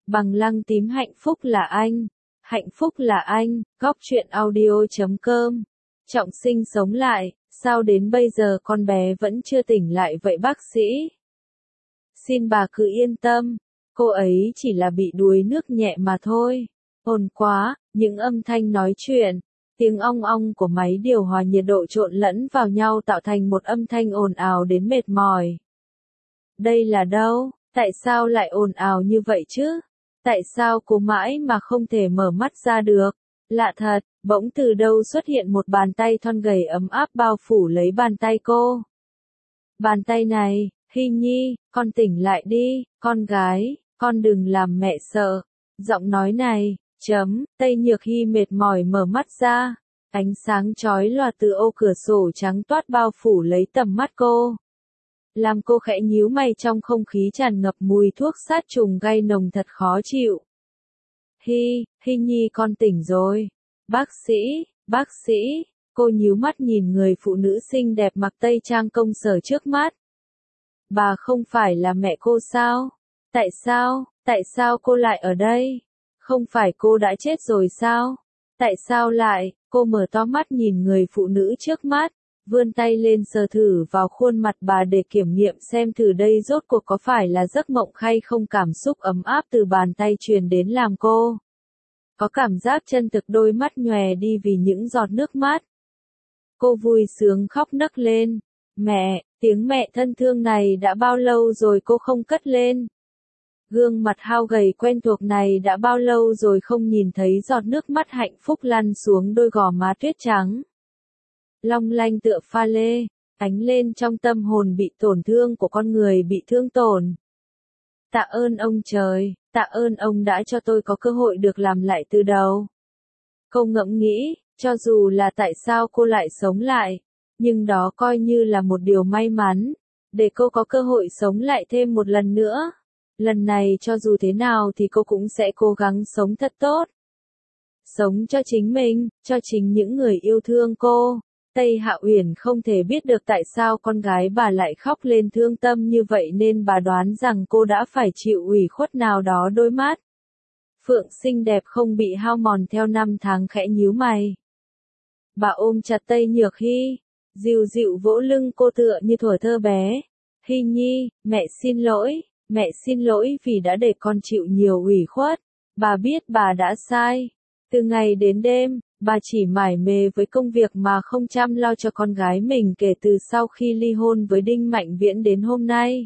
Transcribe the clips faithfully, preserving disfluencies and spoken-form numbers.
Bằng lăng tím hạnh phúc là anh. Hạnh phúc là anh, góc truyện audio chấm com. Trọng Sinh sống lại, sao đến bây giờ con bé vẫn chưa tỉnh lại vậy bác sĩ? Xin bà cứ yên tâm, cô ấy chỉ là bị đuối nước nhẹ mà thôi. Ồn quá, những âm thanh nói chuyện, tiếng ong ong của máy điều hòa nhiệt độ trộn lẫn vào nhau tạo thành một âm thanh ồn ào đến mệt mỏi. Đây là đâu? Tại sao lại ồn ào như vậy chứ? Tại sao cô mãi mà không thể mở mắt ra được? Lạ thật, bỗng từ đâu xuất hiện một bàn tay thon gầy ấm áp bao phủ lấy bàn tay cô. Bàn tay này, Hy Nhi, con tỉnh lại đi, con gái, con đừng làm mẹ sợ. Giọng nói này, chấm, Tây Nhược Hy mệt mỏi mở mắt ra. Ánh sáng chói lòa từ ô cửa sổ trắng toát bao phủ lấy tầm mắt cô. Làm cô khẽ nhíu mày trong không khí tràn ngập mùi thuốc sát trùng gây nồng thật khó chịu. Hy, Hy Nhi con tỉnh rồi. Bác sĩ, bác sĩ, cô nhíu mắt nhìn người phụ nữ xinh đẹp mặc tây trang công sở trước mắt. Bà không phải là mẹ cô sao? Tại sao, tại sao cô lại ở đây? Không phải cô đã chết rồi sao? Tại sao lại, cô mở to mắt nhìn người phụ nữ trước mắt. Vươn tay lên sờ thử vào khuôn mặt bà để kiểm nghiệm xem thử đây rốt cuộc có phải là giấc mộng hay không. Cảm xúc ấm áp từ bàn tay truyền đến làm cô có cảm giác chân thực, đôi mắt nhòe đi vì những giọt nước mắt. Cô vui sướng khóc nấc lên. Mẹ, tiếng mẹ thân thương này đã bao lâu rồi cô không cất lên. Gương mặt hao gầy quen thuộc này đã bao lâu rồi không nhìn thấy giọt nước mắt hạnh phúc lăn xuống đôi gò má tuyết trắng. Long lanh tựa pha lê, ánh lên trong tâm hồn bị tổn thương của con người bị thương tổn. Tạ ơn ông trời, tạ ơn ông đã cho tôi có cơ hội được làm lại từ đầu. Cô ngẫm nghĩ, cho dù là tại sao cô lại sống lại, nhưng đó coi như là một điều may mắn, để cô có cơ hội sống lại thêm một lần nữa. Lần này cho dù thế nào thì cô cũng sẽ cố gắng sống thật tốt. Sống cho chính mình, cho chính những người yêu thương cô. Tây Hạ Uyển không thể biết được tại sao con gái bà lại khóc lên thương tâm như vậy nên bà đoán rằng cô đã phải chịu ủy khuất nào đó. Đôi mắt Phượng xinh đẹp không bị hao mòn theo năm tháng khẽ nhíu mày. Bà ôm chặt Tây Nhược Hy, dịu dịu vỗ lưng cô tựa như thuở thơ bé. Hy Nhi, mẹ xin lỗi, mẹ xin lỗi vì đã để con chịu nhiều ủy khuất. Bà biết bà đã sai. Từ ngày đến đêm, bà chỉ mải mê với công việc mà không chăm lo cho con gái mình kể từ sau khi ly hôn với Đinh Mạnh Viễn đến hôm nay.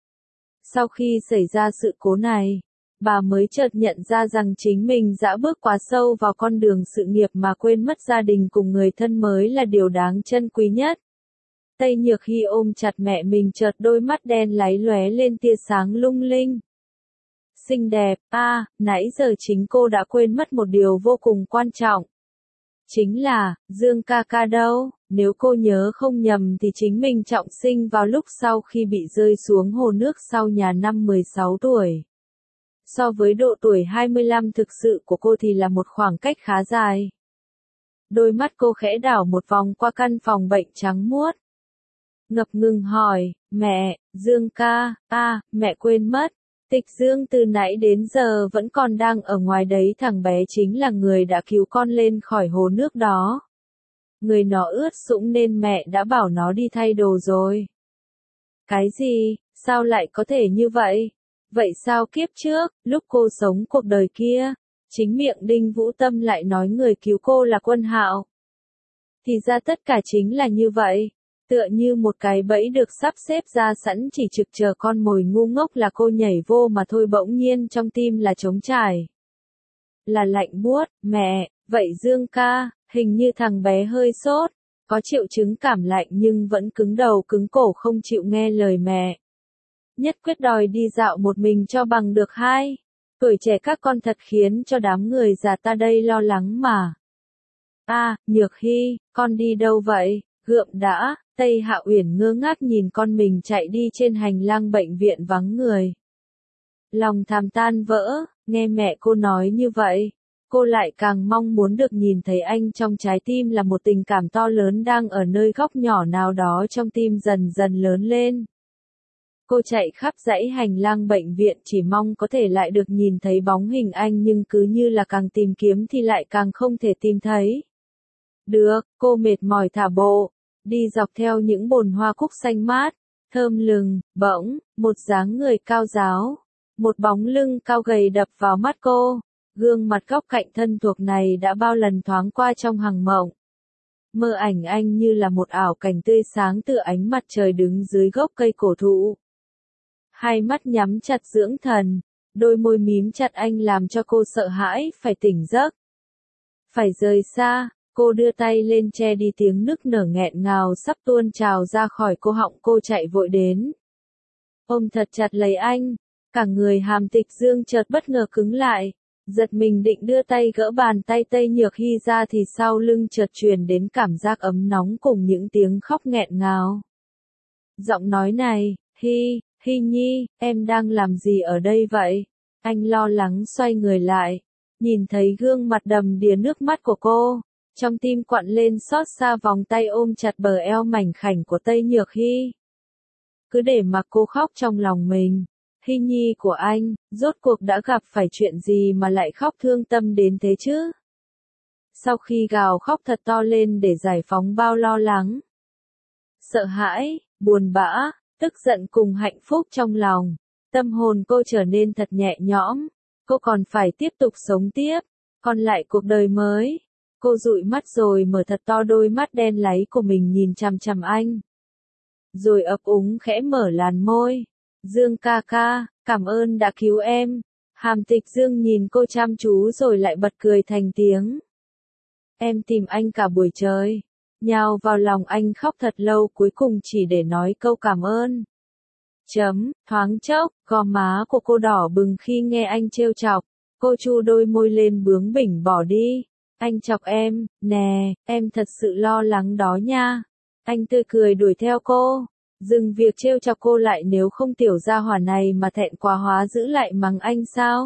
Sau khi xảy ra sự cố này, bà mới chợt nhận ra rằng chính mình đã bước quá sâu vào con đường sự nghiệp mà quên mất gia đình cùng người thân mới là điều đáng trân quý nhất. Tây Nhược Hy ôm chặt mẹ mình, chợt đôi mắt đen láy lóe lên tia sáng lung linh. Xinh đẹp, a, à, nãy giờ chính cô đã quên mất một điều vô cùng quan trọng. Chính là, Dương ca ca đâu? Nếu cô nhớ không nhầm thì chính mình trọng sinh vào lúc sau khi bị rơi xuống hồ nước sau nhà năm mười sáu tuổi. So với độ tuổi hai mươi lăm thực sự của cô thì là một khoảng cách khá dài. Đôi mắt cô khẽ đảo một vòng qua căn phòng bệnh trắng muốt. Ngập ngừng hỏi, mẹ, Dương ca, a, à, mẹ quên mất. Tịch Dương từ nãy đến giờ vẫn còn đang ở ngoài đấy, thằng bé chính là người đã cứu con lên khỏi hồ nước đó. Người nó ướt sũng nên mẹ đã bảo nó đi thay đồ rồi. Cái gì, sao lại có thể như vậy? Vậy sao kiếp trước, lúc cô sống cuộc đời kia, chính miệng Đinh Vũ Tâm lại nói người cứu cô là Quân Hạo? Thì ra tất cả chính là như vậy. Tựa như một cái bẫy được sắp xếp ra sẵn chỉ trực chờ con mồi ngu ngốc là cô nhảy vô mà thôi. Bỗng nhiên trong tim là trống trải. Là lạnh buốt. Mẹ, vậy Dương ca, hình như thằng bé hơi sốt, có triệu chứng cảm lạnh nhưng vẫn cứng đầu cứng cổ không chịu nghe lời mẹ. Nhất quyết đòi đi dạo một mình cho bằng được hai. Tuổi trẻ các con thật khiến cho đám người già ta đây lo lắng mà. A, à, Nhược Hy, con đi đâu vậy? Gượm đã. Tây Hạ Uyển ngơ ngác nhìn con mình chạy đi trên hành lang bệnh viện vắng người. Lòng thầm tan vỡ, nghe mẹ cô nói như vậy, cô lại càng mong muốn được nhìn thấy anh. Trong trái tim là một tình cảm to lớn đang ở nơi góc nhỏ nào đó trong tim dần dần lớn lên. Cô chạy khắp dãy hành lang bệnh viện chỉ mong có thể lại được nhìn thấy bóng hình anh nhưng cứ như là càng tìm kiếm thì lại càng không thể tìm thấy. Được, cô mệt mỏi thả bộ, đi dọc theo những bồn hoa cúc xanh mát, thơm lừng, bỗng, một dáng người cao ráo, một bóng lưng cao gầy đập vào mắt cô. Gương mặt góc cạnh thân thuộc này đã bao lần thoáng qua trong hằng mộng. Mơ ảnh anh như là một ảo cảnh tươi sáng từ ánh mặt trời đứng dưới gốc cây cổ thụ. Hai mắt nhắm chặt dưỡng thần, đôi môi mím chặt anh làm cho cô sợ hãi phải tỉnh giấc. Phải rời xa, cô đưa tay lên che đi tiếng nức nở nghẹn ngào sắp tuôn trào ra khỏi cô họng, cô chạy vội đến. Ôm thật chặt lấy anh, cả người Hàm Tịch Dương chợt bất ngờ cứng lại. Giật mình định đưa tay gỡ bàn tay Tây Nhược Hy ra thì sau lưng chợt truyền đến cảm giác ấm nóng cùng những tiếng khóc nghẹn ngào. Giọng nói này, Hy, Hy Nhi, em đang làm gì ở đây vậy? Anh lo lắng xoay người lại, nhìn thấy gương mặt đầm đìa nước mắt của cô, trong tim quặn lên xót xa, vòng tay ôm chặt bờ eo mảnh khảnh của Tây Nhược Hy. Cứ để mặc cô khóc trong lòng mình. Hy Nhi của anh, rốt cuộc đã gặp phải chuyện gì mà lại khóc thương tâm đến thế chứ? Sau khi gào khóc thật to lên để giải phóng bao lo lắng, sợ hãi, buồn bã, tức giận cùng hạnh phúc trong lòng, tâm hồn cô trở nên thật nhẹ nhõm. Cô còn phải tiếp tục sống tiếp, còn lại cuộc đời mới. Cô dụi mắt rồi mở thật to đôi mắt đen láy của mình nhìn chằm chằm anh. Rồi ấp úng khẽ mở làn môi. Dương ca ca, cảm ơn đã cứu em. Hàm Tịch Dương nhìn cô chăm chú rồi lại bật cười thành tiếng. Em tìm anh cả buổi trời, nhào vào lòng anh khóc thật lâu cuối cùng chỉ để nói câu cảm ơn. Chấm, thoáng chốc, gò má của cô đỏ bừng khi nghe anh trêu chọc. Cô chu đôi môi lên bướng bỉnh bỏ đi. Anh chọc em, nè, em thật sự lo lắng đó nha. Anh tươi cười đuổi theo cô. Dừng việc trêu chọc cô lại, nếu không tiểu gia hỏa này mà thẹn quá hóa giữ lại mắng anh sao?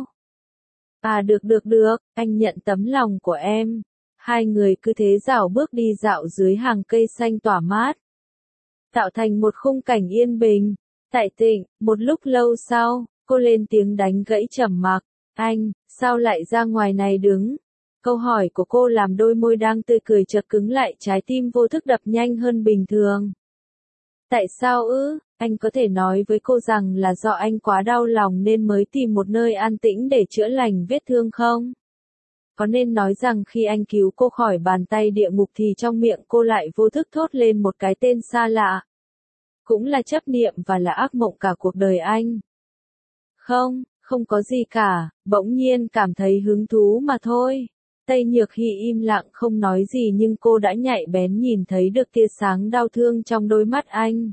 À được được được, anh nhận tấm lòng của em. Hai người cứ thế dạo bước đi dạo dưới hàng cây xanh tỏa mát, tạo thành một khung cảnh yên bình, tại tịnh. Một lúc lâu sau, cô lên tiếng đánh gãy trầm mặc. Anh, sao lại ra ngoài này đứng? Câu hỏi của cô làm đôi môi đang tươi cười chợt cứng lại, trái tim vô thức đập nhanh hơn bình thường. Tại sao ư? Anh có thể nói với cô rằng là do anh quá đau lòng nên mới tìm một nơi an tĩnh để chữa lành vết thương không? Có nên nói rằng khi anh cứu cô khỏi bàn tay địa ngục thì trong miệng cô lại vô thức thốt lên một cái tên xa lạ? Cũng là chấp niệm và là ác mộng cả cuộc đời anh. Không, không có gì cả, bỗng nhiên cảm thấy hứng thú mà thôi. Tây Nhược Hy im lặng không nói gì nhưng cô đã nhạy bén nhìn thấy được tia sáng đau thương trong đôi mắt anh.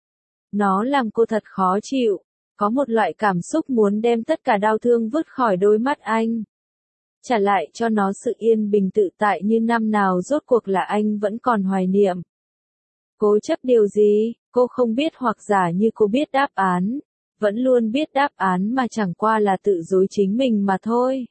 Nó làm cô thật khó chịu, có một loại cảm xúc muốn đem tất cả đau thương vứt khỏi đôi mắt anh. Trả lại cho nó sự yên bình tự tại như năm nào, rốt cuộc là anh vẫn còn hoài niệm. Cố chấp điều gì, cô không biết, hoặc giả như cô biết đáp án, vẫn luôn biết đáp án mà chẳng qua là tự dối chính mình mà thôi.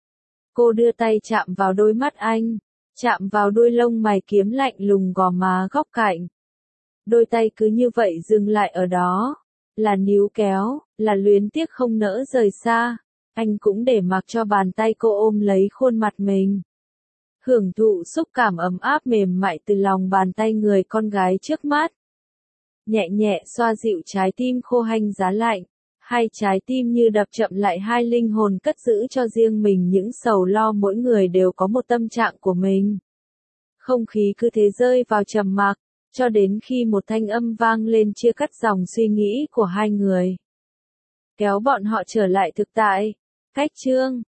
Cô đưa tay chạm vào đôi mắt anh, chạm vào đuôi lông mày kiếm lạnh lùng gò má góc cạnh. Đôi tay cứ như vậy dừng lại ở đó, là níu kéo, là luyến tiếc không nỡ rời xa. Anh cũng để mặc cho bàn tay cô ôm lấy khuôn mặt mình. Hưởng thụ xúc cảm ấm áp mềm mại từ lòng bàn tay người con gái trước mắt. Nhẹ nhẹ xoa dịu trái tim khô hanh giá lạnh. Hai trái tim như đập chậm lại, hai linh hồn cất giữ cho riêng mình những sầu lo, mỗi người đều có một tâm trạng của mình. Không khí cứ thế rơi vào trầm mặc, cho đến khi một thanh âm vang lên chia cắt dòng suy nghĩ của hai người. Kéo bọn họ trở lại thực tại. Cách chương